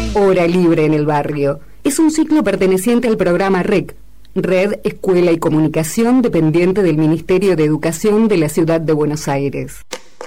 Hora Libre en el Barrio. Es un ciclo perteneciente al programa REC, Red, Escuela y Comunicación, dependiente del Ministerio de Educación de la Ciudad de Buenos Aires.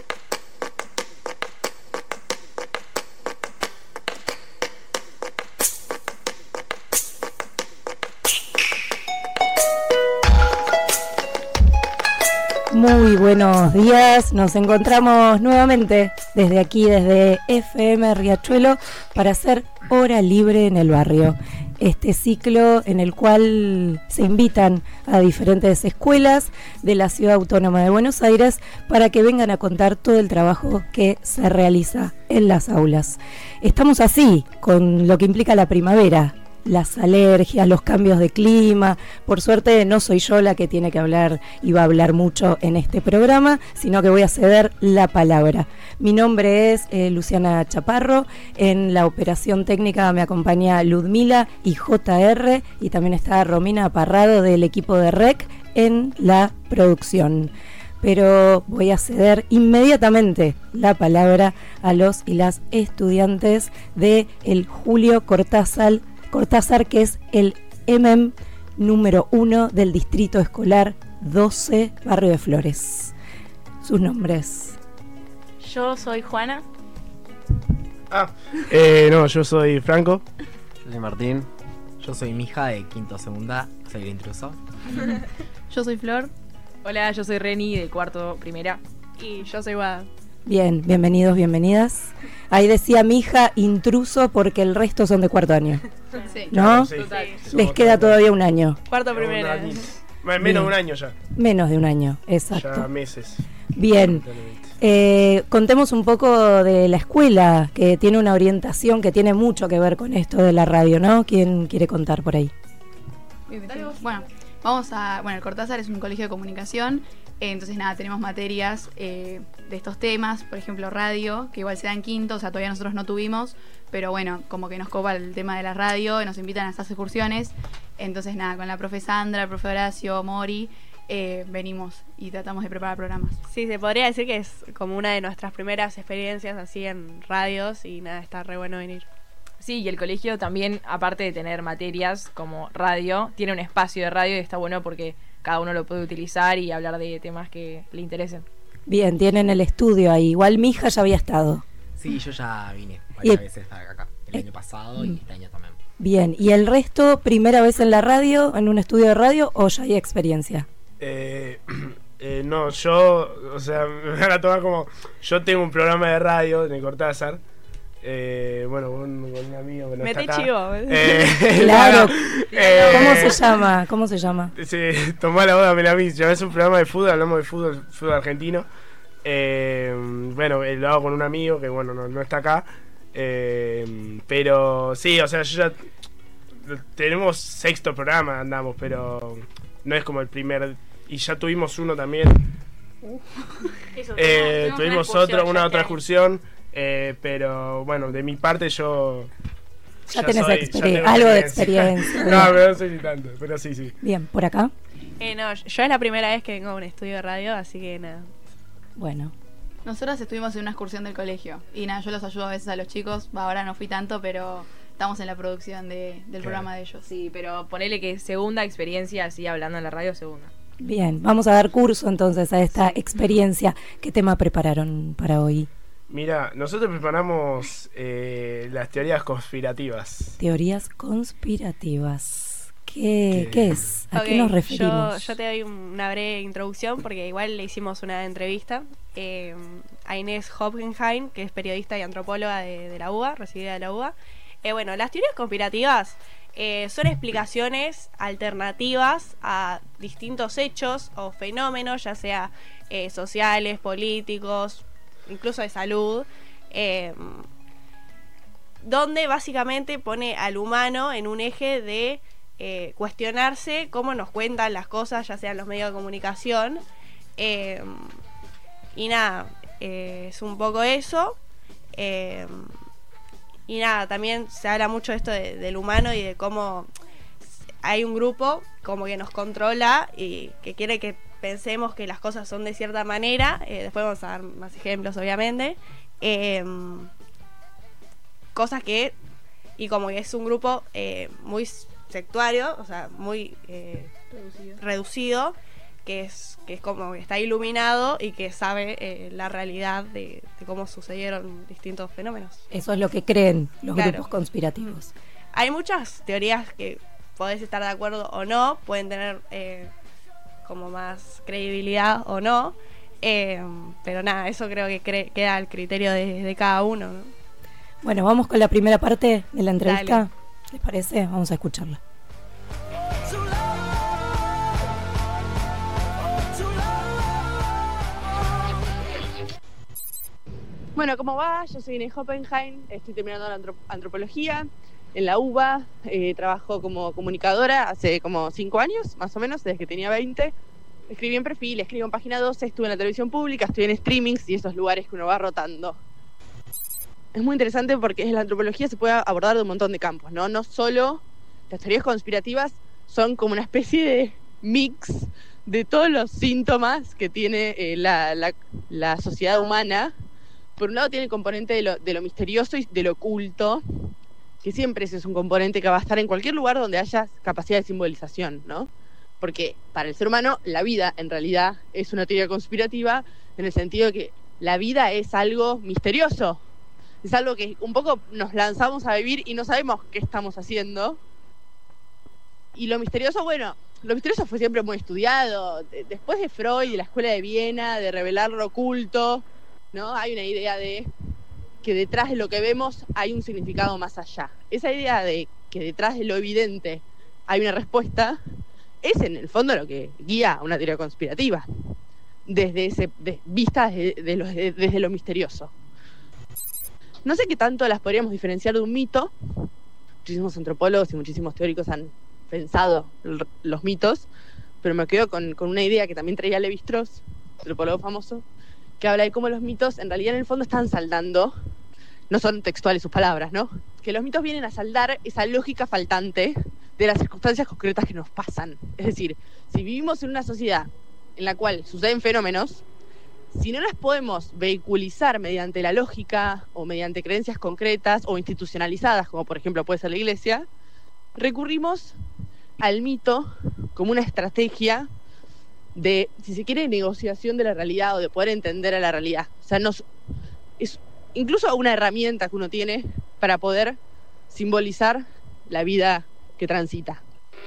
Muy buenos días, nos encontramos nuevamente desde aquí, desde FM Riachuelo, para hacer Hora Libre en el Barrio. Este ciclo en el cual se invitan a diferentes escuelas de la Ciudad Autónoma de Buenos Aires para que vengan a contar todo el trabajo que se realiza en las aulas. Estamos así, con lo que implica la primavera, las alergias, los cambios de clima. Por suerte no soy yo la que tiene que hablar y va a hablar mucho en este programa, sino que voy a ceder la palabra. Mi nombre es Luciana Chaparro. En la operación técnica me acompaña Ludmila y JR, y también está Romina Parrado del equipo de REC en la producción. Pero voy a ceder inmediatamente la palabra a los y las estudiantes de el Julio Cortázar, que es el número 1 del Distrito Escolar 12, Barrio de Flores. Sus nombres. Yo soy Juana. No, yo soy Franco. Yo soy Martín. Yo soy Mija de quinto segunda, soy el intruso. Yo soy Flor. Hola, yo soy Reni de cuarto primera. Y yo soy Guada. Bien, bienvenidos, bienvenidas. Ahí decía Mija intruso porque el resto son de cuarto año. Sí. ¿No? Sí. Les queda todavía un año. Cuarto primera. Menos de un año ya. Menos de un año, exacto. Ya meses. Bien. Contemos un poco de la escuela, que tiene una orientación que tiene mucho que ver con esto de la radio, ¿no? ¿Quién quiere contar por ahí? Bueno, el Cortázar es un colegio de comunicación, entonces nada, tenemos materias de estos temas, por ejemplo radio, que igual se da en quinto, o sea, todavía nosotros no tuvimos, pero bueno, como que nos copa el tema de la radio, nos invitan a estas excursiones, entonces nada, con la profe Sandra, el profe Horacio, Mori, venimos y tratamos de preparar programas. Sí, se podría decir que es como una de nuestras primeras experiencias así en radios y nada, está re bueno venir. Sí, y el colegio también, aparte de tener materias como radio, tiene un espacio de radio y está bueno porque cada uno lo puede utilizar y hablar de temas que le interesen. Bien, tienen el estudio ahí. Igual Mija ya había estado. Sí, yo ya vine varias veces acá, el año pasado y este año también. Bien, ¿y el resto, primera vez en la radio, en un estudio de radio, o ya hay experiencia? No, yo, o sea, me van a tomar como... Yo tengo un programa de radio en el Cortázar. Con un amigo que no Mete está acá. chivo. Claro. ¿Cómo se llama? Sí, tomá la boda, me la vi. Ya es un programa de fútbol, hablamos de fútbol argentino. Lo hago con un amigo que, no está acá. Pero sí, o sea, yo ya... Tenemos sexto programa, andamos, pero no es como el primer... Y ya tuvimos uno también. Tuvimos otra excursión. Pero bueno, de mi parte yo... Ya tenés algo de experiencia. No, pero no soy ni tanto, pero sí. Bien, ¿por acá? No, yo es la primera vez que vengo a un estudio de radio, así que nada. Bueno. Nosotras estuvimos en una excursión del colegio y nada, yo los ayudo a veces a los chicos, ahora no fui tanto, pero estamos en la producción del programa de ellos. Sí, pero ponele que segunda experiencia así hablando en la radio, segunda. Bien, vamos a dar curso entonces a esta experiencia. ¿Qué tema prepararon para hoy? Mira, nosotros preparamos las teorías conspirativas. Teorías conspirativas. ¿Qué es? ¿A qué nos referimos? Yo te doy una breve introducción porque igual le hicimos una entrevista a Inés Hoppenheim, que es periodista y antropóloga de la UBA, recibida de la UBA. Las teorías conspirativas son explicaciones alternativas a distintos hechos o fenómenos, ya sea sociales, políticos, incluso de salud, donde básicamente pone al humano en un eje de cuestionarse cómo nos cuentan las cosas, ya sean los medios de comunicación, y nada, es un poco eso. Y nada, también se habla mucho de esto del humano y de cómo hay un grupo como que nos controla y que quiere que pensemos que las cosas son de cierta manera. Después vamos a dar más ejemplos, obviamente. Cosas que y como que es un grupo muy sectuario, o sea, muy reducido, que es como que está iluminado y que sabe la realidad de cómo sucedieron distintos fenómenos. Eso es lo que creen los Claro. grupos conspirativos. Hay muchas teorías que podés estar de acuerdo o no, pueden tener como más credibilidad o no, pero nada, eso creo que queda al criterio de cada uno, ¿no? Bueno, vamos con la primera parte de la entrevista. Dale. ¿Les parece? Vamos a escucharla. Bueno, ¿cómo va? Yo soy Inés Hoppenheim, estoy terminando la antropología en la UBA, trabajo como comunicadora hace como 5 años, más o menos, desde que tenía 20. Escribí en Perfil, escribo en Página 12, estuve en la televisión pública, estoy en streamings y esos lugares que uno va rotando. Es muy interesante porque la antropología se puede abordar de un montón de campos, ¿no? No solo las teorías conspirativas son como una especie de mix de todos los síntomas que tiene la sociedad humana. Por un lado tiene el componente de lo misterioso y de lo oculto, que siempre ese es un componente que va a estar en cualquier lugar donde haya capacidad de simbolización, ¿no? Porque para el ser humano la vida en realidad es una teoría conspirativa en el sentido de que la vida es algo misterioso, es algo que un poco nos lanzamos a vivir y no sabemos qué estamos haciendo. Y lo misterioso, bueno, lo misterioso fue siempre muy estudiado. Después de Freud y la escuela de Viena, de revelar lo oculto, ¿no? Hay una idea de que detrás de lo que vemos hay un significado más allá. Esa idea de que detrás de lo evidente hay una respuesta es en el fondo lo que guía a una teoría conspirativa, vista desde lo misterioso. No sé qué tanto las podríamos diferenciar de un mito. Muchísimos antropólogos y muchísimos teóricos han pensado los mitos, pero me quedo con una idea que también traía Levi-Strauss, antropólogo famoso, que habla de cómo los mitos en realidad en el fondo están saldando, no son textuales sus palabras, ¿no? Que los mitos vienen a saldar esa lógica faltante de las circunstancias concretas que nos pasan. Es decir, si vivimos en una sociedad en la cual suceden fenómenos, si no las podemos vehiculizar mediante la lógica o mediante creencias concretas o institucionalizadas, como por ejemplo puede ser la iglesia, recurrimos al mito como una estrategia de, si se quiere, negociación de la realidad o de poder entender a la realidad. O sea, es incluso una herramienta que uno tiene para poder simbolizar la vida que transita.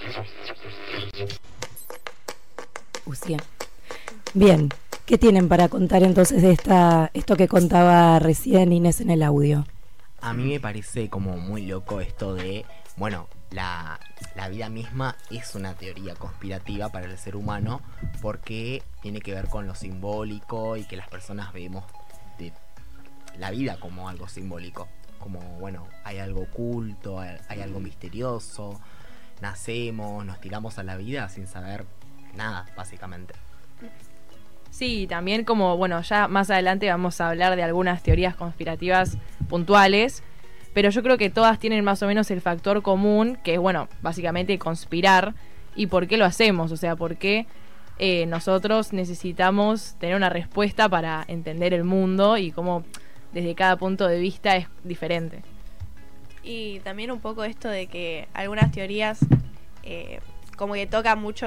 Bien, ¿qué tienen para contar entonces de esto que contaba recién Inés en el audio? A mí me parece como muy loco esto de, bueno, la vida misma es una teoría conspirativa para el ser humano porque tiene que ver con lo simbólico y que las personas vemos de la vida como algo simbólico. Como, bueno, hay algo oculto, hay algo misterioso, nacemos, nos tiramos a la vida sin saber nada, básicamente. Sí, también como, bueno, ya más adelante vamos a hablar de algunas teorías conspirativas puntuales, pero yo creo que todas tienen más o menos el factor común, que es, bueno, básicamente conspirar. ¿Y por qué lo hacemos? O sea, ¿por qué nosotros necesitamos tener una respuesta para entender el mundo y cómo desde cada punto de vista es diferente? Y también un poco esto de que algunas teorías como que tocan mucho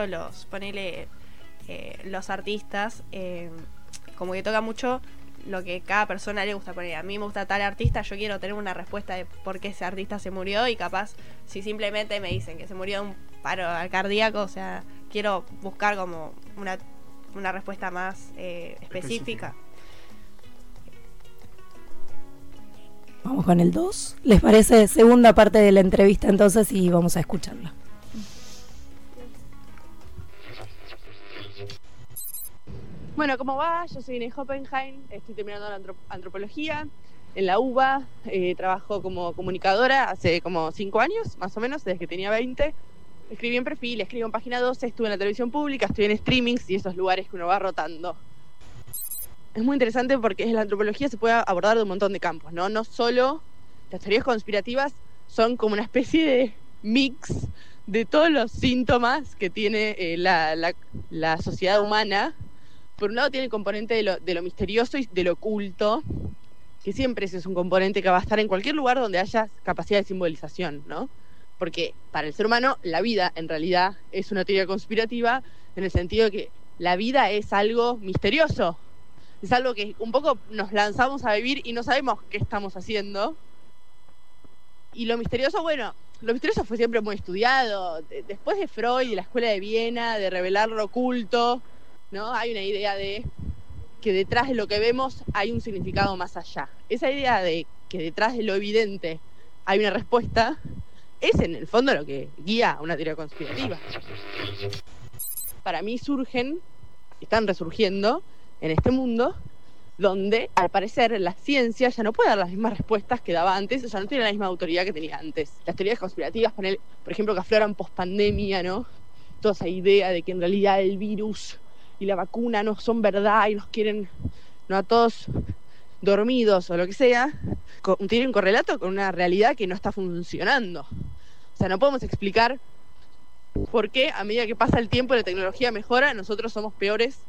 los artistas, como que toca mucho lo que cada persona le gusta poner. A mí me gusta tal artista, yo quiero tener una respuesta de por qué ese artista se murió, y capaz si simplemente me dicen que se murió de un paro cardíaco, o sea, quiero buscar como una respuesta más específica. Vamos con el 2. ¿Les parece? Segunda parte de la entrevista entonces y vamos a escucharla. Bueno, ¿cómo va? Yo soy Inés Hoppenheim, estoy terminando la antropología en la UBA, trabajo como comunicadora hace como 5 años, más o menos, desde que tenía 20. Escribí en Perfil, escribo en Página 12, estuve en la televisión pública, estoy en streamings y esos lugares que uno va rotando. Es muy interesante porque la antropología se puede abordar de un montón de campos, ¿no? No solo las teorías conspirativas son como una especie de mix de todos los síntomas que tiene la sociedad humana. Por un lado tiene el componente de lo misterioso y de lo oculto, que siempre ese es un componente que va a estar en cualquier lugar donde haya capacidad de simbolización, ¿no? Porque para el ser humano la vida en realidad es una teoría conspirativa en el sentido de que la vida es algo misterioso, es algo que un poco nos lanzamos a vivir y no sabemos qué estamos haciendo. Y lo misterioso, bueno, lo misterioso fue siempre muy estudiado. Después de Freud y la escuela de Viena, de revelar lo oculto, ¿no? Hay una idea de que detrás de lo que vemos hay un significado más allá. Esa idea de que detrás de lo evidente hay una respuesta es en el fondo lo que guía una teoría conspirativa. Para mí están resurgiendo en este mundo donde al parecer la ciencia ya no puede dar las mismas respuestas que daba antes, o sea, no tiene la misma autoridad que tenía antes. Las teorías conspirativas, por ejemplo, que afloran post-pandemia, ¿no? Toda esa idea de que en realidad el virus y la vacuna no son verdad y nos quieren, ¿no?, a todos dormidos o lo que sea, tienen un correlato con una realidad que no está funcionando. O sea, no podemos explicar por qué a medida que pasa el tiempo y la tecnología mejora, nosotros somos peores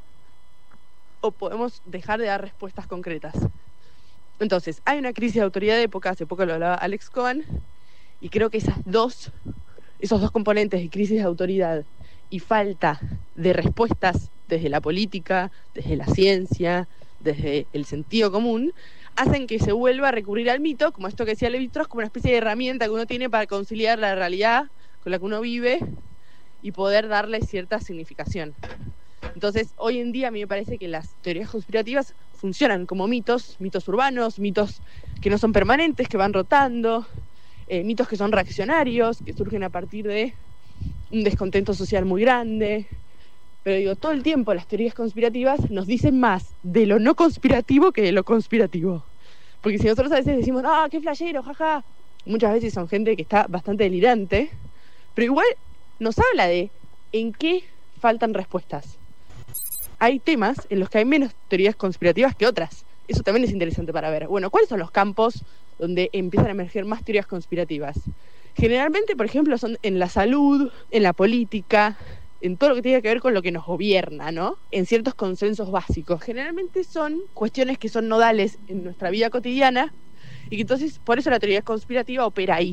o podemos dejar de dar respuestas concretas. Entonces, hay una crisis de autoridad de época, hace poco lo hablaba Alex Cohen, y creo que esos dos componentes de crisis de autoridad y falta de respuestas desde la política, desde la ciencia, desde el sentido común, hacen que se vuelva a recurrir al mito, como esto que decía Lévi-Strauss, como una especie de herramienta que uno tiene para conciliar la realidad con la que uno vive y poder darle cierta significación. Entonces, hoy en día a mí me parece que las teorías conspirativas funcionan como mitos urbanos, mitos que no son permanentes, que van rotando, mitos que son reaccionarios, que surgen a partir de un descontento social muy grande. Pero digo, todo el tiempo las teorías conspirativas nos dicen más de lo no conspirativo que de lo conspirativo. Porque si nosotros a veces decimos, qué flashero, jaja, muchas veces son gente que está bastante delirante, pero igual nos habla de en qué faltan respuestas. Hay temas en los que hay menos teorías conspirativas que otras. Eso también es interesante para ver. Bueno, ¿cuáles son los campos donde empiezan a emerger más teorías conspirativas? Generalmente, por ejemplo, son en la salud, en la política, en todo lo que tiene que ver con lo que nos gobierna, ¿no? En ciertos consensos básicos. Generalmente son cuestiones que son nodales en nuestra vida cotidiana y que entonces, por eso la teoría conspirativa opera ahí.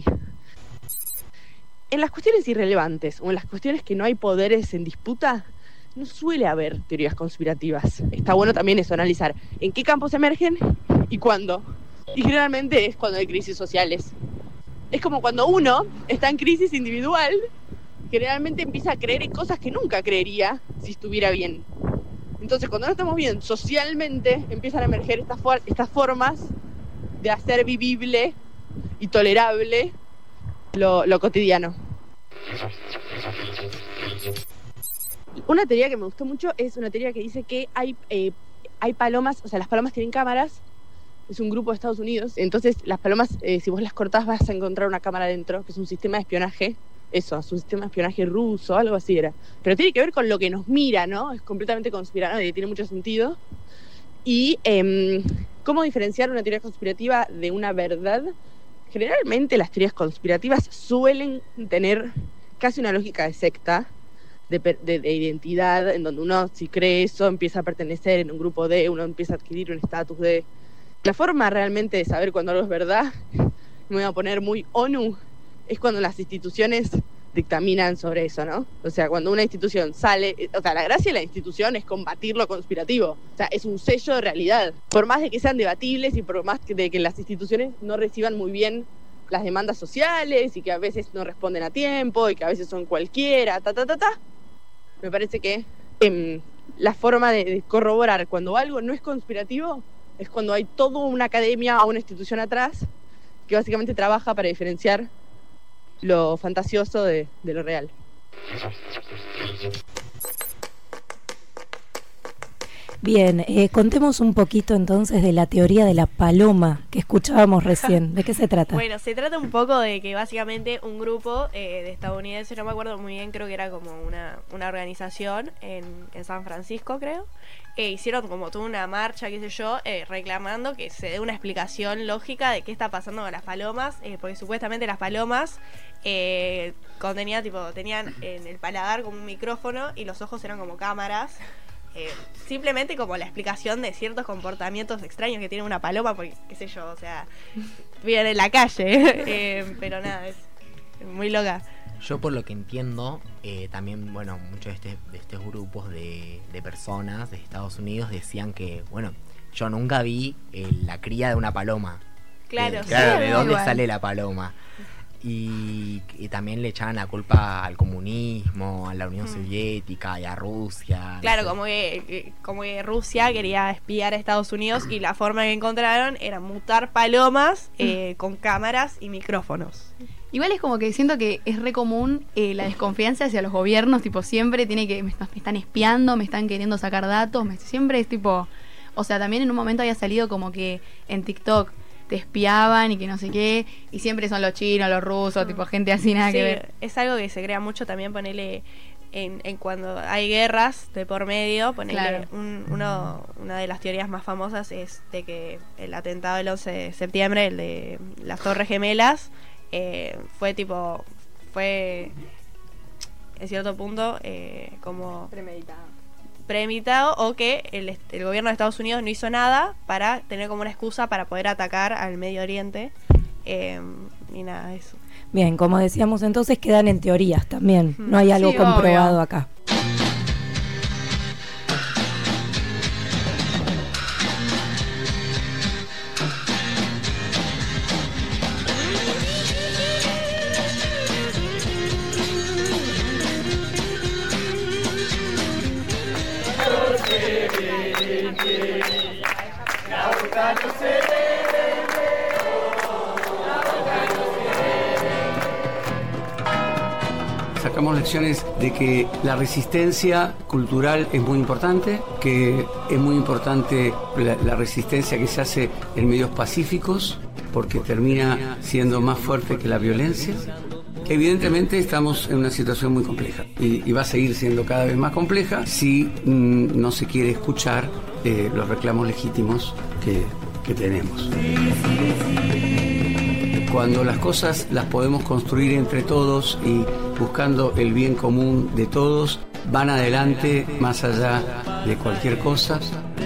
En las cuestiones irrelevantes o en las cuestiones que no hay poderes en disputa, no suele haber teorías conspirativas. Está bueno también eso, analizar en qué campos emergen y cuándo. Y generalmente es cuando hay crisis sociales. Es como cuando uno está en crisis individual, generalmente empieza a creer en cosas que nunca creería si estuviera bien. Entonces, cuando no estamos bien socialmente, empiezan a emerger estas formas de hacer vivible y tolerable lo cotidiano. Una teoría que me gustó mucho es una teoría que dice que hay palomas, o sea, las palomas tienen cámaras, es un grupo de Estados Unidos, entonces las palomas, si vos las cortás vas a encontrar una cámara dentro, que es un sistema de espionaje, es un sistema de espionaje ruso, algo así era. Pero tiene que ver con lo que nos mira, ¿no? Es completamente conspiranoide, tiene mucho sentido. Y ¿cómo diferenciar una teoría conspirativa de una verdad? Generalmente las teorías conspirativas suelen tener casi una lógica de secta, de identidad, en donde uno, si cree eso, empieza a pertenecer en un grupo de, uno empieza a adquirir un estatus de... La forma realmente de saber cuando algo es verdad, me voy a poner muy ONU, es cuando las instituciones dictaminan sobre eso, ¿no? O sea, cuando una institución sale... O sea, la gracia de la institución es combatir lo conspirativo. O sea, es un sello de realidad. Por más de que sean debatibles y por más de que las instituciones no reciban muy bien las demandas sociales y que a veces no responden a tiempo y que a veces son cualquiera, me parece que la forma de corroborar cuando algo no es conspirativo es cuando hay toda una academia o una institución atrás que básicamente trabaja para diferenciar lo fantasioso de lo real. Bien, contemos un poquito entonces de la teoría de la paloma que escuchábamos recién. ¿De qué se trata? Bueno, se trata un poco de que básicamente un grupo de estadounidenses, no me acuerdo muy bien, creo que era como una organización en San Francisco, creo, hicieron como toda una marcha, qué sé yo, reclamando que se dé una explicación lógica de qué está pasando con las palomas, porque supuestamente las palomas tenían en el paladar como un micrófono y los ojos eran como cámaras. Simplemente como la explicación de ciertos comportamientos extraños que tiene una paloma, porque, qué sé yo, o sea, viven en la calle. Pero nada, es muy loca. Yo por lo que entiendo, también, bueno, muchos de estos grupos de personas de Estados Unidos decían que, bueno, yo nunca vi la cría de una paloma. Claro, claro, sí, ¿de dónde igual. sale la paloma? Y también le echaban la culpa al comunismo, a la Unión Soviética y a Rusia. Claro, no sé. como que Rusia quería espiar a Estados Unidos y la forma que encontraron era mutar palomas con cámaras y micrófonos. Igual es como que siento que es re común la desconfianza hacia los gobiernos, tipo siempre tiene que, me están espiando, me están queriendo sacar datos, siempre es tipo, o sea, también en un momento había salido como que en TikTok te espiaban y que no sé qué, y siempre son los chinos, los rusos, tipo gente así, nada Sí, que ver. es algo que se crea mucho también, ponele en cuando hay guerras de por medio, ponele Claro. una de las teorías más famosas es de que el atentado del 11 de septiembre, el de las Torres Gemelas, fue en cierto punto como premeditado, o que el gobierno de Estados Unidos no hizo nada para tener como una excusa para poder atacar al Medio Oriente, y nada, eso. Bien, como decíamos entonces, quedan en teorías también. No hay algo Sí, comprobado obvio. acá. Sacamos lecciones de que la resistencia cultural es muy importante, que es muy importante la resistencia que se hace en medios pacíficos, porque termina siendo más fuerte que la violencia. Evidentemente estamos en una situación muy compleja y va a seguir siendo cada vez más compleja si no se quiere escuchar los reclamos legítimos que tenemos. Cuando las cosas las podemos construir entre todos y buscando el bien común de todos, van adelante más allá de cualquier cosa.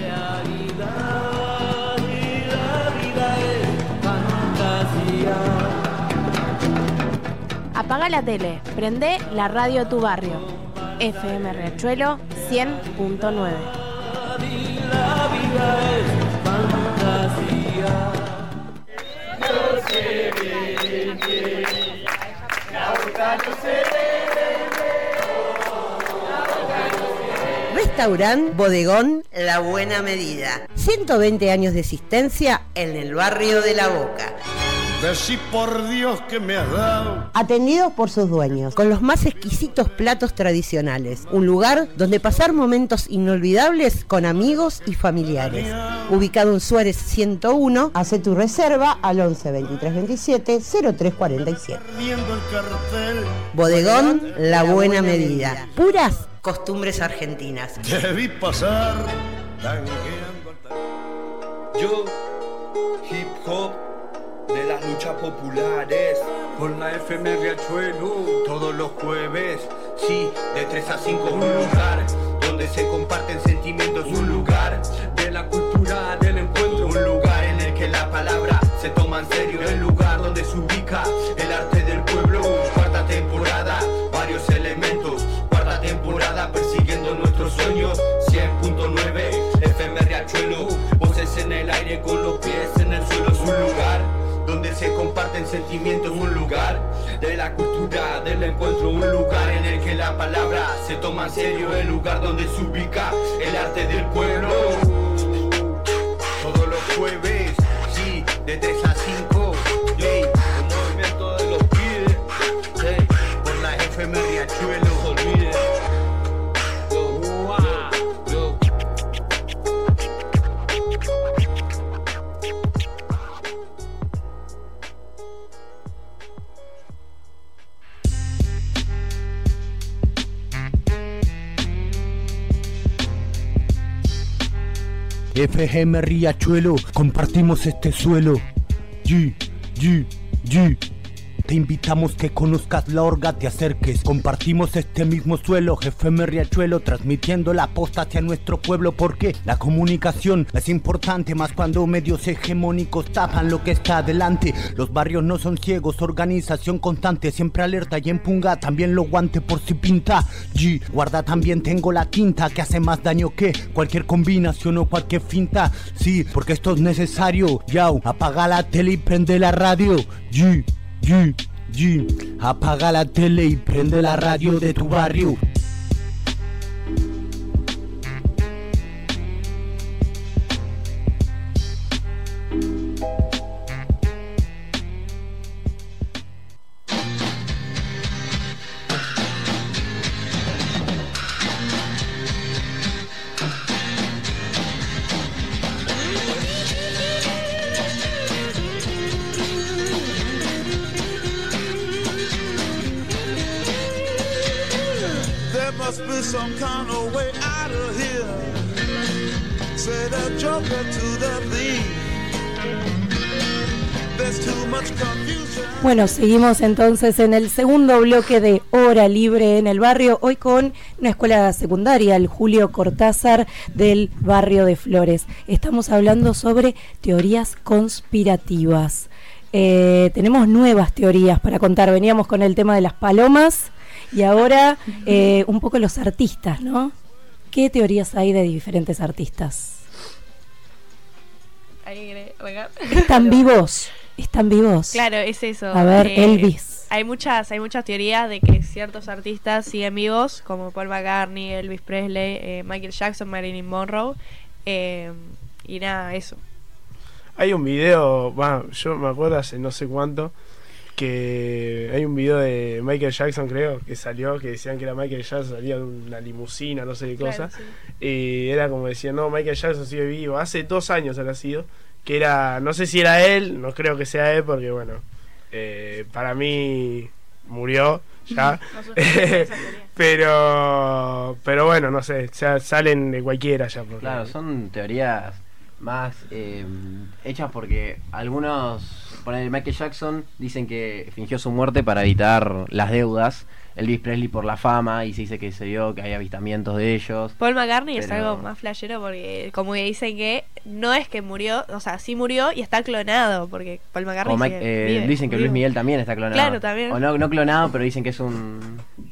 Apaga la tele, prende la radio de tu barrio. FM Riachuelo 100.9. Restaurant Bodegón La Buena Medida. 120 años de existencia en el barrio de La Boca. Decí por Dios que me has dado. Atendidos por sus dueños, con los más exquisitos platos tradicionales. Un lugar donde pasar momentos inolvidables con amigos y familiares. Ubicado en Suárez 101, hace tu reserva al 11 23 27 03 47. Bodegón La Buena Medida. Puras costumbres argentinas. Te vi pasar tangueando Yo, hip hop de las luchas populares, con la FM Riachuelo, todos los jueves, sí, de 3 a 5, un lugar donde se comparten sentimientos, un lugar de la cultura del encuentro, un lugar en el que la palabra se toma en serio, el lugar donde se ubica el arte del pueblo. Cuarta temporada, varios elementos, cuarta temporada persiguiendo nuestros sueños. 100.9 FM Riachuelo, voces en el aire con los pies en el suelo, es un lugar donde se comparten sentimientos, un lugar de la cultura del encuentro, un lugar en el que la palabra se toma en serio, el lugar donde se ubica el arte del pueblo. Todos los jueves, sí, de 3 a 5, hey, el movimiento de los pibes, hey, por la FM Riachuelo, no se olviden. FM Riachuelo, compartimos este suelo. G. te invitamos que conozcas la orga, te acerques. Compartimos este mismo suelo, FM Riachuelo, transmitiendo la posta hacia nuestro pueblo, porque la comunicación es importante, más cuando medios hegemónicos tapan lo que está adelante. Los barrios no son ciegos, organización constante, siempre alerta y empunga, también lo guante por si pinta. G, guarda, también tengo la quinta, que hace más daño que cualquier combinación o cualquier finta. Sí, porque esto es necesario. Yao, apaga la tele y prende la radio. G, G, G, apaga la tele y prende la radio de tu barrio. Must be some kind of way out of here. Say the joker to the thief. There's too much confusion. Bueno, seguimos entonces en el segundo bloque de Hora Libre en el Barrio, hoy con una escuela secundaria, el Julio Cortázar del barrio de Flores. Estamos hablando sobre teorías conspirativas. Tenemos nuevas teorías para contar. Veníamos con el tema de las palomas. Y ahora un poco los artistas, ¿no? ¿Qué teorías hay de diferentes artistas? ¿Están vivos? ¿Están vivos? Claro, es eso. A ver, Elvis. Hay muchas teorías de que ciertos artistas siguen vivos, como Paul McCartney, Elvis Presley, Michael Jackson, Marilyn Monroe, y nada, eso. Hay un video, bueno, yo me acuerdo hace no sé cuánto, que hay un video de Michael Jackson, creo, que salió, que decían que era Michael Jackson, salía de una limusina, no sé qué cosa, claro, sí. Y era como decían, no, Michael Jackson sigue vivo, hace 2 años habrá sido, que era, no sé si era él, no creo que sea él, porque bueno, para mí murió ya, pero bueno, no sé, ya salen de cualquiera ya. Porque claro, son teorías más hechas porque algunos, poner Michael Jackson, dicen que fingió su muerte para evitar las deudas. Elvis Presley por la fama, y se dice que se dio que hay avistamientos de ellos. Paul McCartney es algo más flashero porque como que dicen que no es que murió, o sea, sí murió y está clonado, porque Paul McCartney vive, dicen que vive. Luis Miguel también está clonado. Claro, también. O no clonado, pero dicen que es un...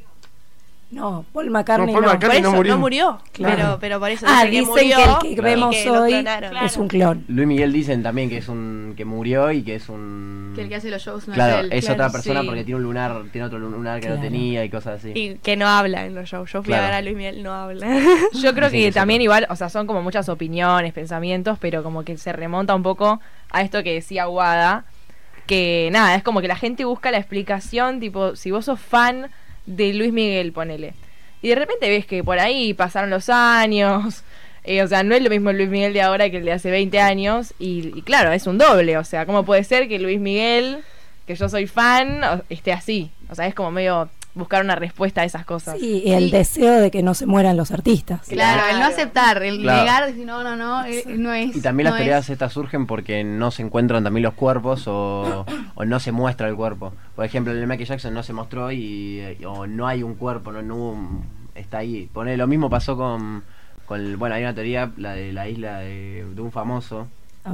No, Paul McCartney no. Por eso, no murió. Claro. Pero por eso dicen que que murió, el que vemos hoy es un clon. Luis Miguel dicen también que es un que murió y que es un... Que el que hace los shows no claro, es él. es otra persona, sí. porque tiene un lunar, tiene otro lunar que no tenía y cosas así. Y que no habla en los shows. Yo fui a ver a Luis Miguel, no habla. Yo creo que también igual, o sea, son como muchas opiniones, pensamientos, pero como que se remonta un poco a esto que decía Guada, que nada, es como que la gente busca la explicación, tipo, si vos sos fan de Luis Miguel, ponele. Y de repente ves que por ahí pasaron los años, o sea, no es lo mismo el Luis Miguel de ahora que el de hace 20 años, y claro, es un doble, o sea, ¿cómo puede ser que Luis Miguel, que yo soy fan, esté así? O sea, es como medio buscar una respuesta a esas cosas. Sí, y el deseo de que no se mueran los artistas. Claro, el no aceptar, el Claro. negar, decir no es. Y también las no teorías es. estas surgen porque no se encuentran también los cuerpos o no se muestra el cuerpo. Por ejemplo, el de Michael Jackson no se mostró o no hay un cuerpo, no hubo está ahí. Lo mismo pasó con bueno, hay una teoría, la de la isla de un famoso,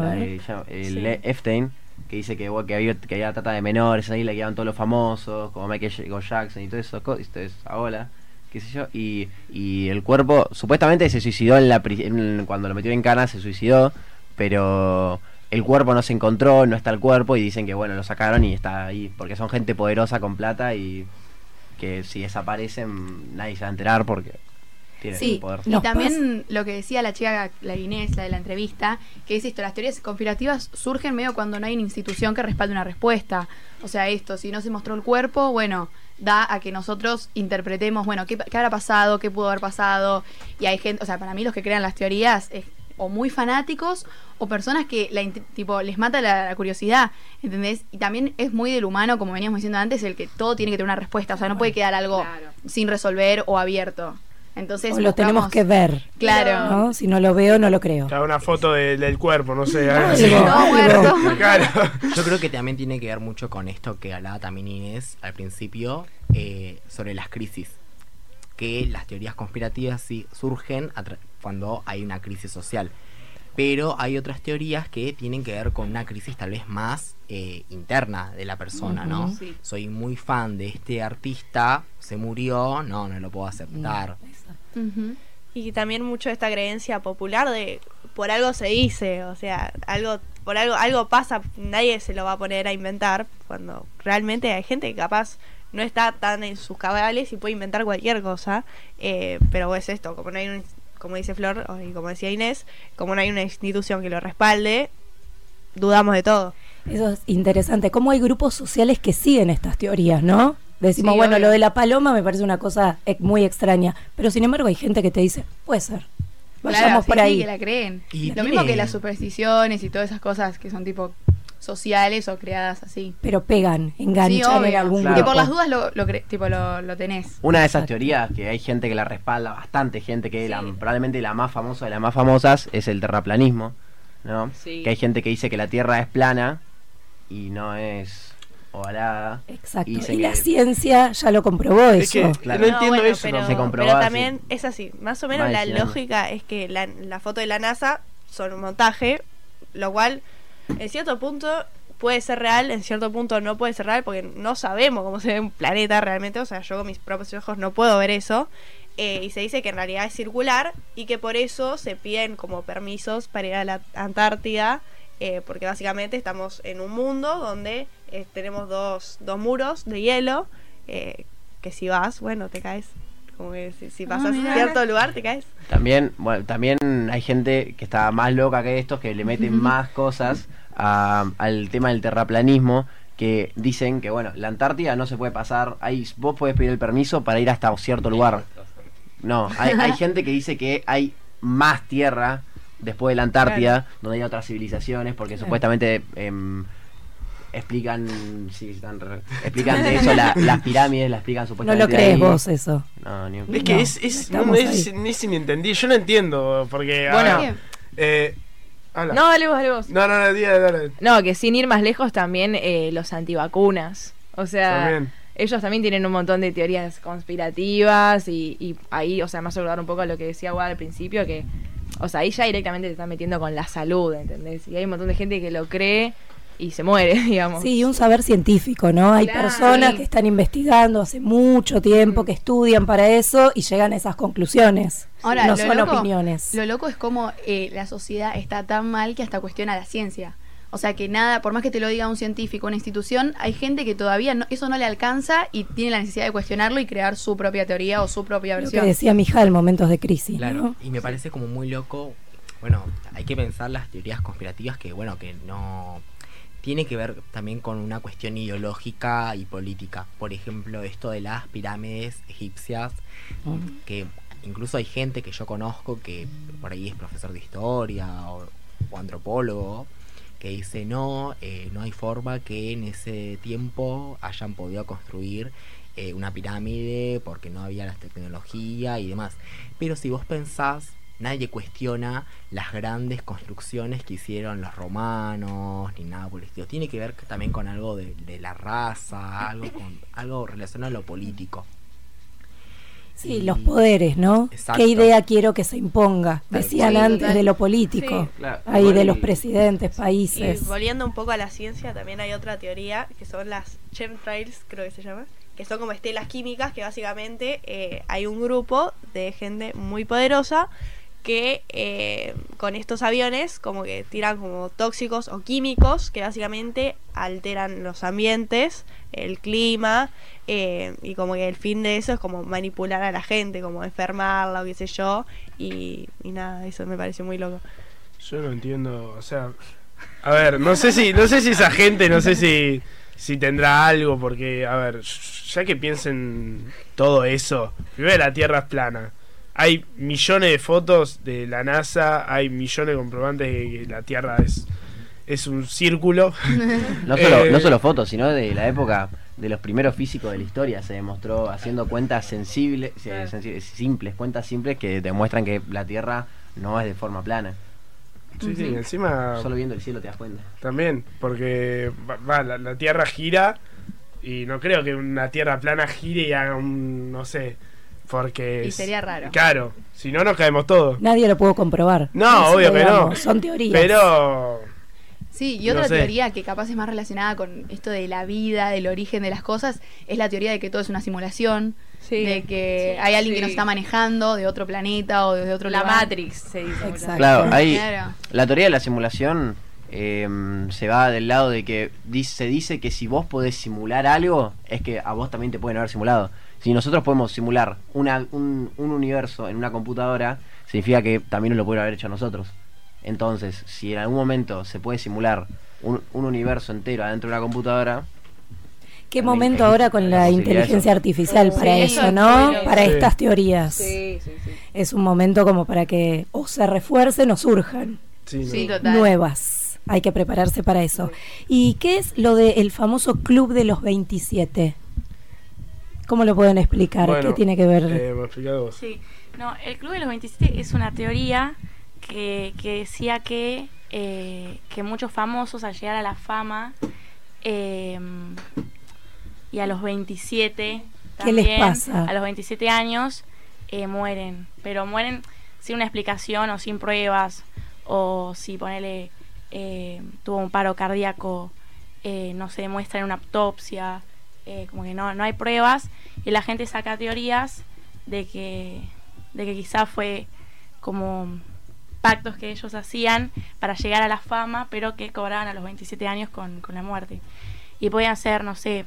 Epstein, que dice que había trata de menores, esa isla que iban todos los famosos, como Michael Jackson y todo eso, esa ola, qué sé yo, y el cuerpo supuestamente se suicidó cuando lo metió en cana, se suicidó, pero el cuerpo no se encontró, no está el cuerpo, y dicen que bueno, lo sacaron y está ahí, porque son gente poderosa con plata y que si desaparecen nadie se va a enterar porque tienen Sí, poder. y también lo que decía la chica, la Inés, la de la entrevista, que es esto, las teorías conspirativas surgen medio cuando no hay una institución que respalde una respuesta. O sea, esto, si no se mostró el cuerpo, bueno, da a que nosotros interpretemos, bueno, qué habrá pasado, qué pudo haber pasado, y hay gente, o sea, para mí los que crean las teorías es o muy fanáticos o personas que les mata la curiosidad, ¿entendés? Y también es muy del humano, como veníamos diciendo antes, el que todo tiene que tener una respuesta, o sea, no puede quedar algo sin resolver o abierto. Entonces O lo tenemos que ver. Claro. ¿no? Si no lo veo, no lo creo. Cada una foto del cuerpo, no sé. Algo, así. algo. Claro. Yo creo que también tiene que ver mucho con esto que hablaba también Inés al principio, sobre las crisis. Que las teorías conspirativas sí surgen cuando hay una crisis social. Pero hay otras teorías que tienen que ver con una crisis tal vez más interna de la persona, ¿no? Sí. Soy muy fan de este artista, se murió, no lo puedo aceptar. Y también mucho esta creencia popular de por algo se dice, o sea, algo pasa, nadie se lo va a poner a inventar, cuando realmente hay gente que capaz no está tan en sus cabales y puede inventar cualquier cosa, pero es esto, como no hay como dice Flor y como decía Inés, como no hay una institución que lo respalde, dudamos de todo. Eso es interesante. Cómo hay grupos sociales que siguen estas teorías, ¿no? Decimos, Sí, bueno, obvio. lo de la paloma me parece una cosa muy extraña, pero sin embargo hay gente que te dice, puede ser. Vayamos Claro, por sí, ahí. sí, que la creen. Y Lo tiene- mismo que las supersticiones y todas esas cosas que son tipo sociales o creadas así. Pero pegan, enganchan Sí, obvio. en algún Claro. Que grupo. por las dudas lo tenés. Una de esas teorías que hay gente que la respalda, bastante gente, que probablemente la más famosa de las más famosas es el terraplanismo, ¿no? Sí. Que hay gente que dice que la Tierra es plana y no es ovalada. Exacto. Y Y, dicen la que- ciencia ya lo comprobó Es eso. que Claro. no entiendo bueno, eso. pero, Se comprobó pero así. también es así, más o menos Más la de 100 años. lógica es que la foto de la NASA son un montaje, lo cual en cierto punto puede ser real, en cierto punto no puede ser real, porque no sabemos cómo se ve un planeta realmente, o sea, yo con mis propios ojos no puedo ver eso, y se dice que en realidad es circular y que por eso se piden como permisos para ir a la Antártida, porque básicamente estamos en un mundo donde tenemos dos muros de hielo, que si vas, bueno, te caes. Como que si pasas a cierto lugar, te caes. También hay gente que está más loca que estos, que le meten más cosas al tema del terraplanismo, que dicen que, bueno, la Antártida no se puede pasar, ahí vos podés pedir el permiso para ir hasta cierto lugar. No, hay gente que dice que hay más tierra después de la Antártida, donde hay otras civilizaciones, porque supuestamente explican de eso, las pirámides las explican No supuestamente lo crees ahí. vos eso. No, ni un- Es que No, es estamos es inentendible. Yo no entiendo, porque... a Bueno. ver, habla. No, dale vos. No, dale. No, que sin ir más lejos también los antivacunas. O sea, También. ellos también tienen un montón de teorías conspirativas y ahí, o sea, me hace acordar un poco a lo que decía Guada al principio, que, o sea, ahí ya directamente te están metiendo con la salud, ¿entendés? Y hay un montón de gente que lo cree y se muere, digamos. Sí, un saber científico, ¿no? Hay Claro. personas Sí. que están investigando hace mucho tiempo, que estudian para eso y llegan a esas conclusiones. Ahora, no lo son loco- opiniones. Lo loco es como la sociedad está tan mal que hasta cuestiona la ciencia. O sea que nada, por más que te lo diga un científico, una institución, hay gente que todavía eso no le alcanza y tiene la necesidad de cuestionarlo y crear su propia teoría o su propia Lo que versión. decía Mijal, momentos de crisis. Claro, ¿no? y me parece como muy loco. Bueno, hay que pensar las teorías conspirativas que, bueno, que no tiene que ver también con una cuestión ideológica y política. Por ejemplo, esto de las pirámides egipcias, que incluso hay gente que yo conozco que por ahí es profesor de historia o antropólogo, que dice no hay forma que en ese tiempo hayan podido construir una pirámide porque no había la tecnología y demás. Pero si vos pensás, nadie cuestiona las grandes construcciones que hicieron los romanos ni nada por el estilo. Tiene que ver también con algo de la raza, algo relacionado a lo político. Sí, los poderes, ¿no? Exacto. ¿Qué idea quiero que se imponga? Tal Decían cual. antes de lo político. Sí. Claro. Ahí Igual de los y- presidentes, Y países. volviendo un poco a la ciencia, también hay otra teoría que son las chemtrails, creo que se llama, que son como estelas químicas, que básicamente hay un grupo de gente muy poderosa que con estos aviones como que tiran como tóxicos o químicos que básicamente alteran los ambientes, el clima, y como que el fin de eso es como manipular a la gente, como enfermarla o qué sé yo, y nada, eso me pareció muy loco. Yo no entiendo, o sea, a ver, no sé si esa gente, no sé si tendrá algo, porque, a ver, ya que piensen todo eso, primero la Tierra es plana, hay millones de fotos de la NASA, hay millones de comprobantes de que la Tierra es un círculo. No solo fotos, sino de la época, de los primeros físicos de la historia. Se demostró haciendo cuentas simples, cuentas simples que demuestran que la Tierra no es de forma plana. Sí, sí, encima... Solo viendo el cielo te das cuenta. También, porque la Tierra gira y no creo que una Tierra plana gire y haga un... no sé, porque... Y sería raro. Claro, si no nos caemos todos. Nadie lo pudo comprobar. No, Eso, obvio que digamos, no. Son teorías. Pero... Sí, y otra no sé. teoría que capaz es más relacionada con esto de la vida, del origen de las cosas, es la teoría de que todo es una simulación. Sí. De que Sí, hay alguien sí. que nos está manejando de otro planeta o desde otro La lugar. Matrix se dice. Exacto. Claro, Claro. la teoría de la simulación se va del lado de que se dice que si vos podés simular algo, es que a vos también te pueden haber simulado. Si nosotros podemos simular un universo en una computadora, significa que también nos lo pueden haber hecho a nosotros. Entonces, si en algún momento se puede simular un universo entero adentro de una computadora... ¿Qué también momento existe ahora con la posibilidad de inteligencia eso. artificial para Sí, eso, ¿no? sí, Para sí. estas teorías. Sí. Es un momento como para que o se refuercen o surjan Sí, no. Sí, total. nuevas. Hay que prepararse para eso. ¿Y qué es lo del famoso Club de los 27? ¿Cómo lo pueden explicar? Bueno, ¿Qué tiene que ver? me explicás vos. Sí, no, el Club de los 27 es una teoría que decía que muchos famosos al llegar a la fama y a los 27 ¿Qué les también, pasa? a los 27 años mueren, pero mueren sin una explicación o sin pruebas, o si ponele tuvo un paro cardíaco, no se demuestra en una autopsia, como que no hay pruebas, y la gente saca teorías de que quizá fue como pactos que ellos hacían para llegar a la fama, pero que cobraban a los 27 años con la muerte. Y podían ser, no sé,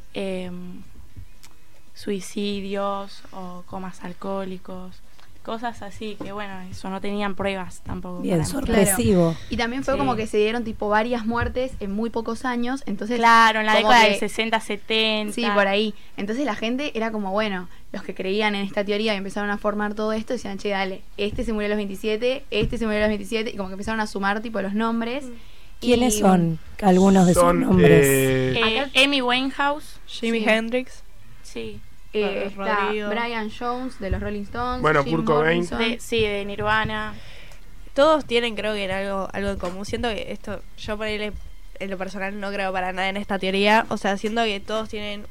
suicidios o comas alcohólicos, cosas así, que bueno, eso no tenían pruebas tampoco. Bien, para- sorpresivo. Y también fue Sí. como que se dieron tipo varias muertes en muy pocos años, entonces... Claro, en la como década que- del 60, 70. Sí, por ahí. Entonces la gente era como, bueno, los que creían en esta teoría y empezaron a formar todo esto, decían, che, dale, este se murió a los 27, este se murió a los 27, y como que empezaron a sumar tipo los nombres. ¿Quiénes Y- son algunos de sus Son, nombres? Amy Winehouse, Jimi Sí. Hendrix. sí. Está Rodrigo. Brian Jones de los Rolling Stones. Bueno, Jim Kurt Cobain. Morrison. De Nirvana. Todos tienen, creo que, algo en común. Siento que esto, yo por ahí en lo personal no creo para nada en esta teoría. O sea, siento que todos tienen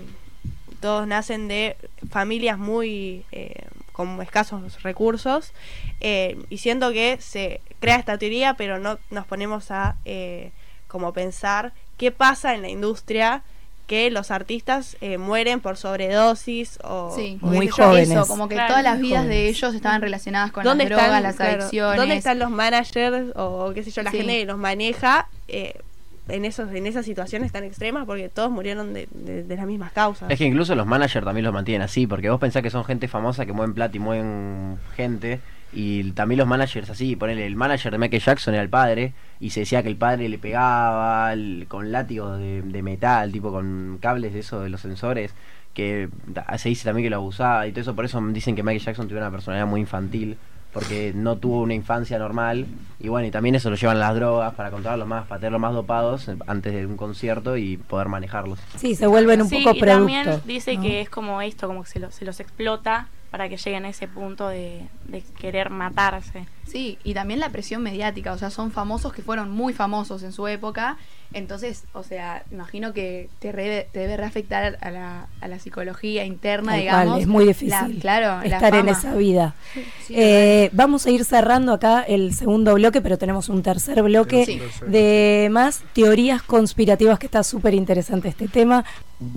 todos nacen de familias muy con escasos recursos, y siento que se crea esta teoría, pero no nos ponemos a como pensar qué pasa en la industria, que los artistas mueren por sobredosis o Sí, o muy qué sé yo. jóvenes. Eso, como que Claro, todas las muy vidas de jóvenes. ellos estaban relacionadas con las ¿Dónde drogas, están, las claro, adicciones. ¿dónde están los managers o qué sé yo, la Sí. gente que los maneja en esas situaciones tan extremas? Porque todos murieron de las mismas causas. Es que incluso los managers también los mantienen así, porque vos pensás que son gente famosa que mueven plata y mueven gente, y también los managers así, ponele, el manager de Michael Jackson era el padre, y se decía que el padre le pegaba con látigos de metal, tipo con cables de eso, de los sensores, que se dice también que lo abusaba y todo eso. Por eso dicen que Michael Jackson tuvo una personalidad muy infantil, porque no tuvo una infancia normal, y bueno, y también eso lo llevan las drogas para controlarlos más, para tenerlos más dopados antes de un concierto y poder manejarlos. Sí, se vuelven un Sí, poco y también producto. dice ¿no? que es como esto, como que se los explota para que lleguen a ese punto de querer matarse. Sí, y también la presión mediática, o sea, son famosos que fueron muy famosos en su época, entonces, o sea, imagino que te debe reafectar a la psicología interna, Tal digamos. cual, es muy difícil la estar en fama. esa vida. Sí, Vamos a ir cerrando acá el segundo bloque, pero tenemos un tercer bloque Sí. de más teorías conspirativas, que está súper interesante este tema.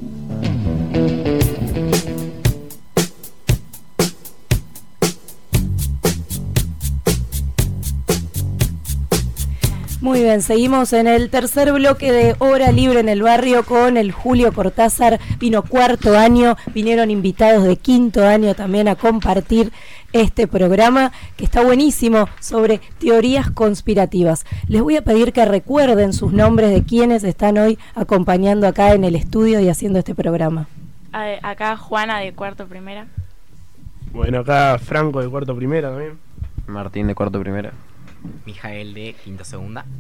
Muy bien, seguimos en el tercer bloque de Hora Libre en el Barrio con el Julio Cortázar. Vino cuarto año, vinieron invitados de quinto año también a compartir este programa que está buenísimo, sobre teorías conspirativas. Les voy a pedir que recuerden sus nombres de quienes están hoy acompañando acá en el estudio y haciendo este programa. Acá Juana de cuarto primera. Bueno, acá Franco de cuarto primera también. Martín de cuarto primera. Mijael de quinto segunda.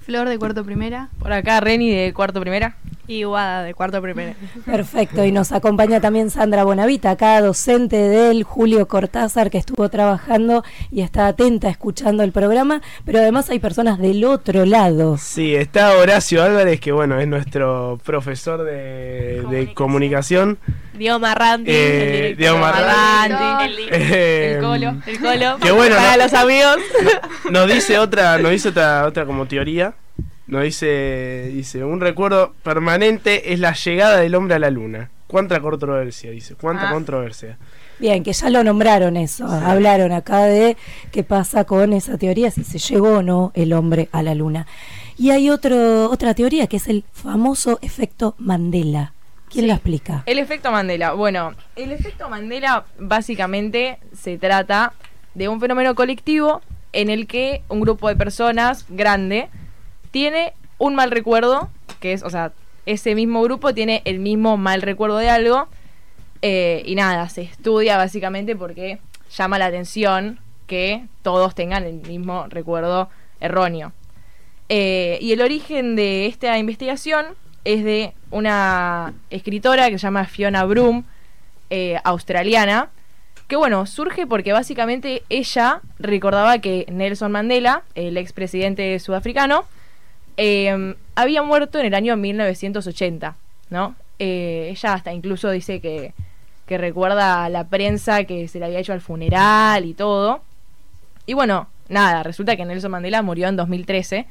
Flor de cuarto primera. Por acá Reni de cuarto primera. Y Guada de cuarto primera. Perfecto, y nos acompaña también Sandra Bonavita, acá docente del Julio Cortázar, que estuvo trabajando y está atenta escuchando el programa, pero además hay personas del otro lado. Sí, está Horacio Álvarez, que bueno, es nuestro profesor de comunicación. Diego Marranti, el director. Diego Marranti. El Colo. El Colo. Que bueno, para los amigos. Nos dice otra como teoría. Nos dice, un recuerdo permanente es la llegada del hombre a la luna. ¿Cuánta controversia? Dice, ¿cuánta controversia? Bien, que ya lo nombraron eso, hablaron acá de qué pasa con esa teoría, si se llegó o no el hombre a la luna. Y hay otra teoría que es el famoso efecto Mandela. ¿Quién la explica? El efecto Mandela. Bueno, el efecto Mandela básicamente se trata de un fenómeno colectivo en el que un grupo de personas grande tiene un mal recuerdo, que es, o sea, ese mismo grupo tiene el mismo mal recuerdo de algo, y nada, se estudia básicamente porque llama la atención que todos tengan el mismo recuerdo erróneo. Y el origen de esta investigación es de una escritora que se llama Fiona Broom, australiana, que bueno, surge porque básicamente ella recordaba que Nelson Mandela, el expresidente sudafricano, había muerto en el año 1980, ¿no? Ella hasta incluso dice que recuerda a la prensa que se le había hecho al funeral y todo. Y bueno, nada, resulta que Nelson Mandela murió en 2013.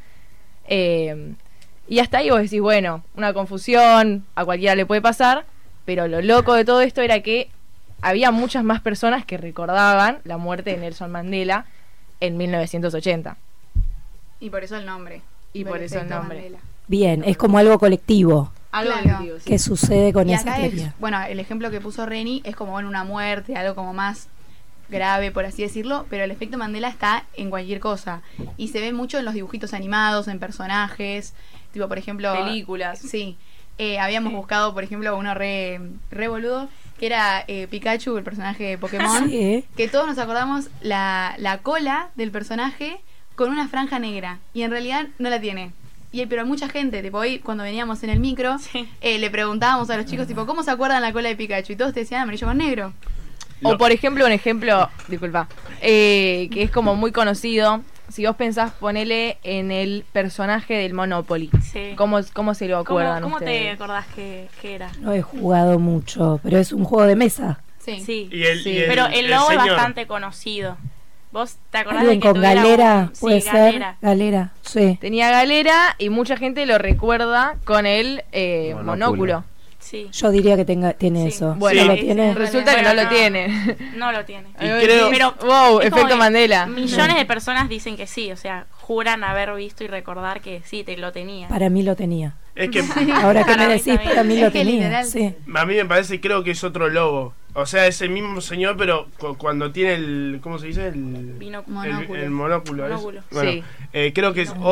Y hasta ahí vos decís, bueno, una confusión, a cualquiera le puede pasar, pero lo loco de todo esto era que había muchas más personas que recordaban la muerte de Nelson Mandela en 1980. Y por eso el nombre. Y por eso el nombre. Mandela. Bien, es como algo colectivo. Algo colectivo, que sucede con y esa acá teoría. bueno, el ejemplo que puso Reni es como en una muerte, algo como más grave, por así decirlo, pero el efecto Mandela está en cualquier cosa. Y se ve mucho en los dibujitos animados, en personajes, tipo, por ejemplo... películas. Sí. Habíamos buscado, por ejemplo, uno re boludo, que era Pikachu, el personaje de Pokémon, Sí. que todos nos acordamos la cola del personaje con una franja negra, y en realidad no la tiene. Pero mucha gente, tipo hoy cuando veníamos en el micro, le preguntábamos a los chicos, tipo, ¿cómo se acuerdan la cola de Pikachu? Y todos te decían amarillo con negro. O por ejemplo, un ejemplo, disculpa, que es como muy conocido. Si vos pensás, ponele en el personaje del Monopoly. Sí. ¿Cómo se lo acuerdan ¿Cómo te ustedes? acordás que era? No he jugado mucho, pero es un juego de mesa. Sí. Y Pero el logo es señor. bastante conocido. ¿Vos te acordás Alguien de que con tuviera galera, sí, puede ser. galera. Galera, sí. Tenía galera y mucha gente lo recuerda con el monóculo. Sí. Yo diría que tiene eso. Bueno, ¿No lo tiene? resulta que no lo tiene. No lo tiene. Y creo- Pero wow, es como efecto que Mandela. Millones de personas dicen que sí, o sea, juran haber visto y recordar que sí, lo tenía. Para mí lo tenía. Es que Ahora que me Para mí decís, también. para mí lo Es que tenía. literal. Sí. a mí me parece, creo que es otro logo. O sea, es el mismo señor, pero cuando tiene el... ¿Cómo se dice? Monóculo. El monóculo. Monóculo. Bueno, Sí. creo que es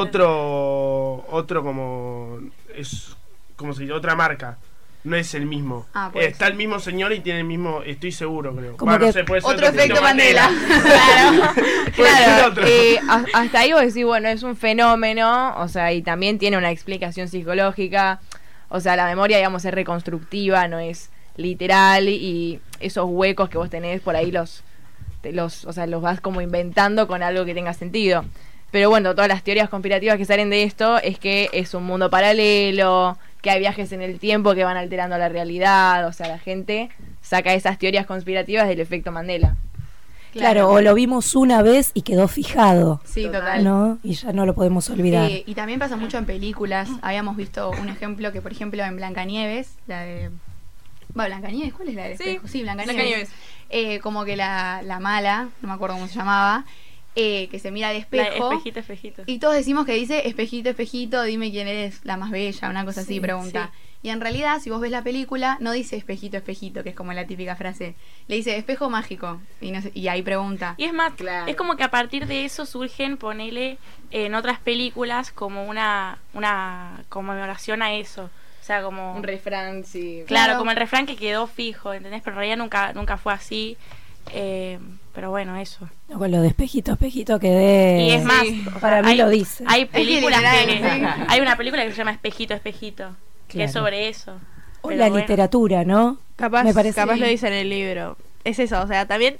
otro como... Es, ¿cómo se dice? Otra marca. No es el mismo. Ah, puede Está el mismo señor y tiene el mismo... Estoy seguro, creo. Como Bueno, que no sé, puede ser Otro efecto Mandela. Puede ser Claro, otro. hasta ahí vos decís, bueno, es un fenómeno, o sea, y también tiene una explicación psicológica, o sea, la memoria, digamos, es reconstructiva, no es literal, y esos huecos que vos tenés por ahí los vas como inventando con algo que tenga sentido. Pero bueno, todas las teorías conspirativas que salen de esto es que es un mundo paralelo, que hay viajes en el tiempo que van alterando la realidad, o sea, la gente saca esas teorías conspirativas del efecto Mandela. Claro, o lo vimos una vez y quedó fijado. Sí, total. ¿No? Y ya no lo podemos olvidar. Y también pasa mucho en películas. Habíamos visto un ejemplo que, por ejemplo, en Blancanieves, la de... Blancanieves, ¿cuál es la de espejo? Sí, Blancanieves. Como que la mala, no me acuerdo cómo se llamaba, que se mira al espejo. Espejito, espejito. Y todos decimos que dice, espejito, espejito, dime quién eres la más bella, una cosa así, pregunta. sí. Y en realidad, si vos ves la película, no dice espejito, espejito, que es como la típica frase. Le dice espejo mágico. Y ahí pregunta. Y es más, es como que a partir de eso surgen, ponele, en otras películas como una conmemoración a eso. O sea, como... Un refrán, sí. Claro, como el refrán que quedó fijo, ¿entendés? Pero en realidad nunca fue así. Pero bueno, eso. No, con lo de espejito, espejito quedé. Y es más, para mí hay, lo dice. Hay películas Sí. hay una película que se llama Espejito, Espejito, que es Claro. sobre eso. O Pero la bueno. literatura, ¿no? Capaz, Me parece- capaz lo dice en el libro. Es eso, o sea, también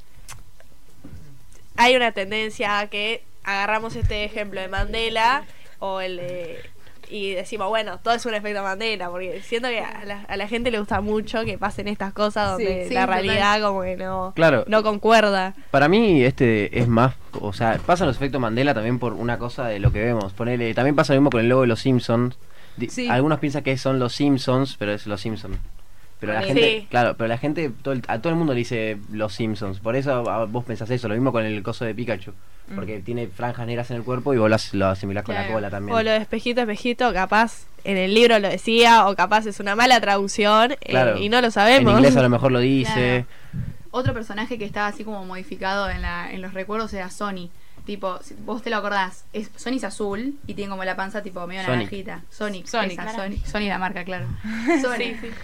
hay una tendencia a que agarramos este ejemplo de Mandela o el de... Y decimos, bueno, todo es un efecto Mandela, porque siento que a la gente le gusta mucho que pasen estas cosas donde Sí, la total. realidad como que no, Claro. no concuerda. Para mí es más, o sea, pasan los efectos Mandela también por una cosa de lo que vemos. Ponele, también pasa lo mismo con el logo de los Simpsons. Sí. Algunos piensan que son los Simpsons, pero es los Simpsons. Pero la Sí. gente, claro, pero la gente, a todo el mundo le dice los Simpsons. Por eso vos pensás eso. Lo mismo con el coso de Pikachu. Porque tiene franjas negras en el cuerpo y vos lo asimilás con la Claro. cola también. O lo de espejito, espejito, capaz en el libro lo decía, o capaz es una mala traducción Claro. y no lo sabemos. En inglés a lo mejor lo dice. Otro personaje que estaba así como modificado en los recuerdos era Sony. Tipo, si vos te lo acordás, Sony es azul y tiene como la panza tipo medio Sonic. naranjita. Sonic, Sonic. esa, Sony la marca, claro. Sonic. Sí, sí.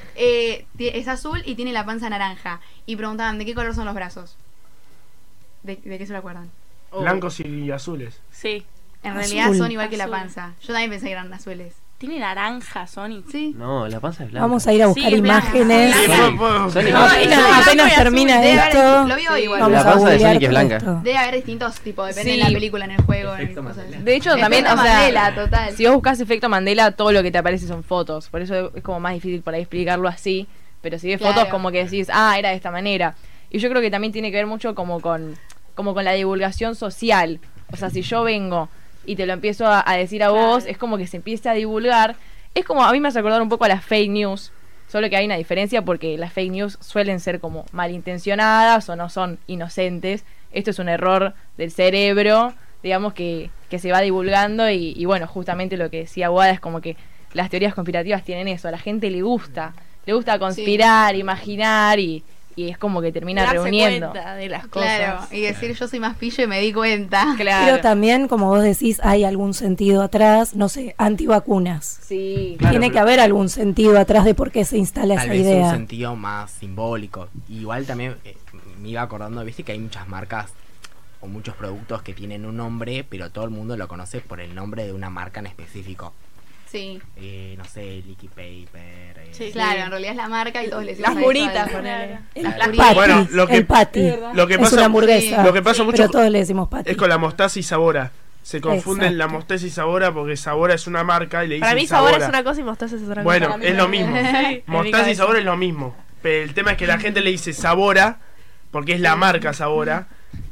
Es azul y tiene la panza naranja. Y preguntaban, ¿de qué color son los brazos? ¿De qué se lo acuerdan? Blancos y azules. Sí. En realidad Azul. son igual que la Azul. panza. Yo también pensé que eran azules. Tiene naranja, Sonic. Sí. No, la panza es blanca. Vamos a ir a buscar Sí, es blanca. imágenes. Sí, Sonic. No, Apenas termina Debe haber- esto. lo vio igual. Vamos La a panza de googlear Sonic es todo blanca. esto. Debe haber distintos tipos, depende Sí. de la película, en el juego, en Efecto cosas así. Mandela. De hecho, también, Efecto o sea, Mandela, total. si vos buscas efecto Mandela, todo lo que te aparece son fotos. Por eso es como más difícil por ahí explicarlo así. Pero si ves Claro. fotos, como que decís, era de esta manera. Y yo creo que también tiene que ver mucho como con la divulgación social. O sea, si yo vengo y te lo empiezo a decir a vos, es como que se empieza a divulgar. Es como, a mí me hace acordar un poco a las fake news. Solo que hay una diferencia porque las fake news suelen ser como malintencionadas o no son inocentes. Esto es un error del cerebro, digamos, que se va divulgando y bueno, justamente lo que decía Guada es como que las teorías conspirativas tienen eso, a la gente le gusta conspirar, imaginar y es como que termina Darse reuniendo. cuenta de las cosas. Claro, y decir yo soy más pillo y me di cuenta. Pero también, como vos decís, hay algún sentido atrás, no sé, antivacunas. Sí. Claro, Tiene pero- que haber algún sentido atrás de por qué se instala Tal esa vez un idea. sentido más simbólico. Igual también me iba acordando, viste que hay muchas marcas o muchos productos que tienen un nombre, pero todo el mundo lo conoce por el nombre de una marca en específico. Sí. No sé, Liquid Paper. Sí, claro, en realidad es la marca y todos le decimos Las eso puritas, al- ponele. Las Patty, puritas. Bueno, el patty. lo que Es pasa, una hamburguesa. lo que pasa mucho Pero todos le decimos patty. es con la mostaza y Sabora. Se confunden Exacto. la mostaza y Sabora porque Sabora es una marca y le dicen Para mí sabor es una cosa y mostaza es otra Bueno, cosa. es lo mismo. Sí, en mi Mostaza y cabeza. Sabora es lo mismo. Pero el tema es que la gente le dice Sabora porque es la marca Sabora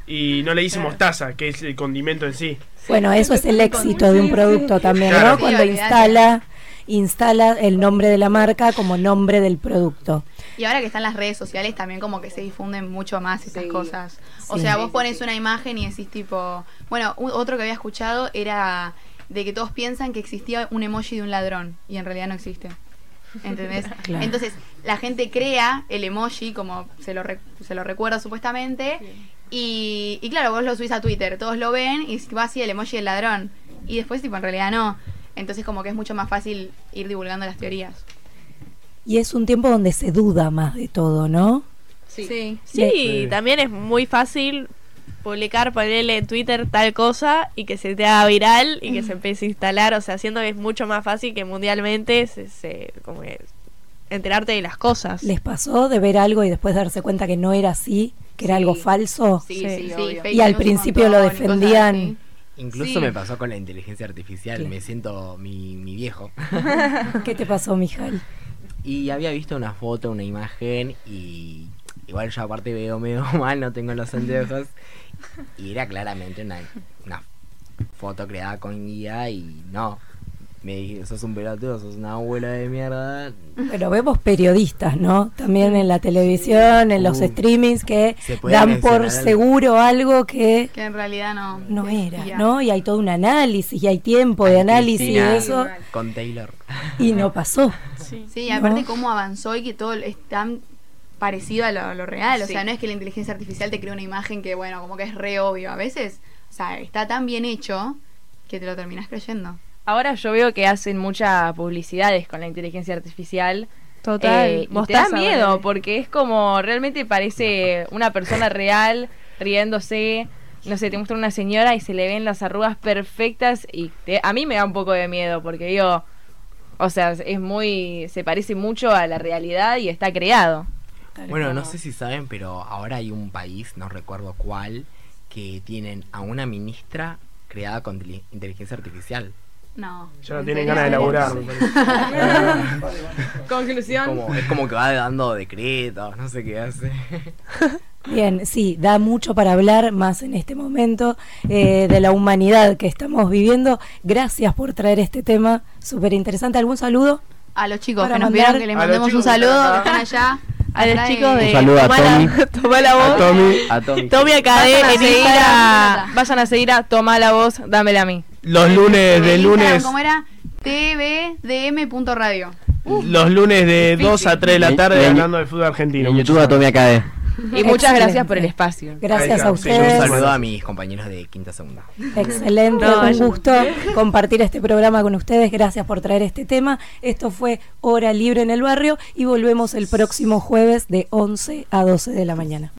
y no le dice mostaza, que es el condimento en sí. Bueno, eso es el éxito de un producto también, Claro. ¿no? Sí, Cuando olvidate. instala el nombre de la marca como nombre del producto. Y ahora que están las redes sociales también como que se difunden mucho más esas cosas. O Sí. sea, Sí, vos pones una imagen y decís tipo... Bueno, otro que había escuchado era de que todos piensan que existía un emoji de un ladrón y en realidad no existe. ¿Entendés? Claro. Entonces, la gente crea el emoji como se lo recuerda supuestamente y claro, vos lo subís a Twitter, todos lo ven y va así el emoji del ladrón. Y después tipo en realidad no. Entonces como que es mucho más fácil ir divulgando las teorías. Y es un tiempo donde se duda más de todo, ¿no? Sí. Sí, también es muy fácil publicar, ponerle en Twitter tal cosa y que se te haga viral y que se empiece a instalar, o sea, siendo que es mucho más fácil que mundialmente como que enterarte de las cosas. ¿Les pasó de ver algo y después darse cuenta que no era así, que era algo falso? Sí, obvio. Y al principio lo defendían. Incluso Sí. me pasó con la inteligencia artificial, me siento mi viejo. ¿Qué te pasó, Mijal? Y había visto una foto, una imagen y igual yo aparte veo medio mal, no tengo los anteojos y era claramente una foto creada con guía y no, me dije, sos un pelotudo, sos una abuela de mierda. Pero vemos periodistas, ¿no? También en la televisión, en los streamings que Se puede dan por mencionar seguro algo que Que en realidad no era, Ya. ¿no? Y hay todo un análisis y hay tiempo de análisis Cristina, de eso con Taylor. y no pasó. Sí, y aparte ¿No? cómo avanzó y que todo es tan parecido a lo real. O Sí. sea, no es que la inteligencia artificial te crea una imagen que, bueno, como que es re obvio. A veces, o sea, está tan bien hecho que te lo terminás creyendo. Ahora yo veo que hacen muchas publicidades con la inteligencia artificial. Total, Y te da mostaza, miedo ponele. porque es como realmente parece una persona real riéndose, no sé, te muestra una señora y se le ven las arrugas perfectas y a mí me da un poco de miedo porque digo, o sea, se parece mucho a la realidad y está creado. Bueno, no sé si saben, pero ahora hay un país, no recuerdo cuál, que tienen a una ministra creada con inteligencia artificial. No. Ya no tienen ganas de laburar. Conclusión. Es como que va dando decretos, no sé qué hace. Bien, sí, da mucho para hablar más en este momento de la humanidad que estamos viviendo. Gracias por traer este tema súper interesante. ¿Algún saludo? A los chicos Para que nos mandar. pidieron que les mandemos un saludo, que están allá. A los chicos de Un saludo a Tommy. Tomá la voz. A Tommy. Tommy Acadé Vayan a seguir a Tomá la voz, dámela a mí. Los lunes de lunes. ¿Cómo era? tvdm.radio. Los lunes de 2 a 3 de la tarde Y en- hablando de fútbol argentino. En YouTube a Tommy Acadé. Y muchas Excelente. gracias por el espacio. Gracias a Un ustedes. saludo a mis compañeros de quinta segunda. Excelente, un gusto compartir este programa con ustedes. Gracias por traer este tema. Esto fue Hora Libre en el Barrio y volvemos el próximo jueves de 11 a 12 de la mañana.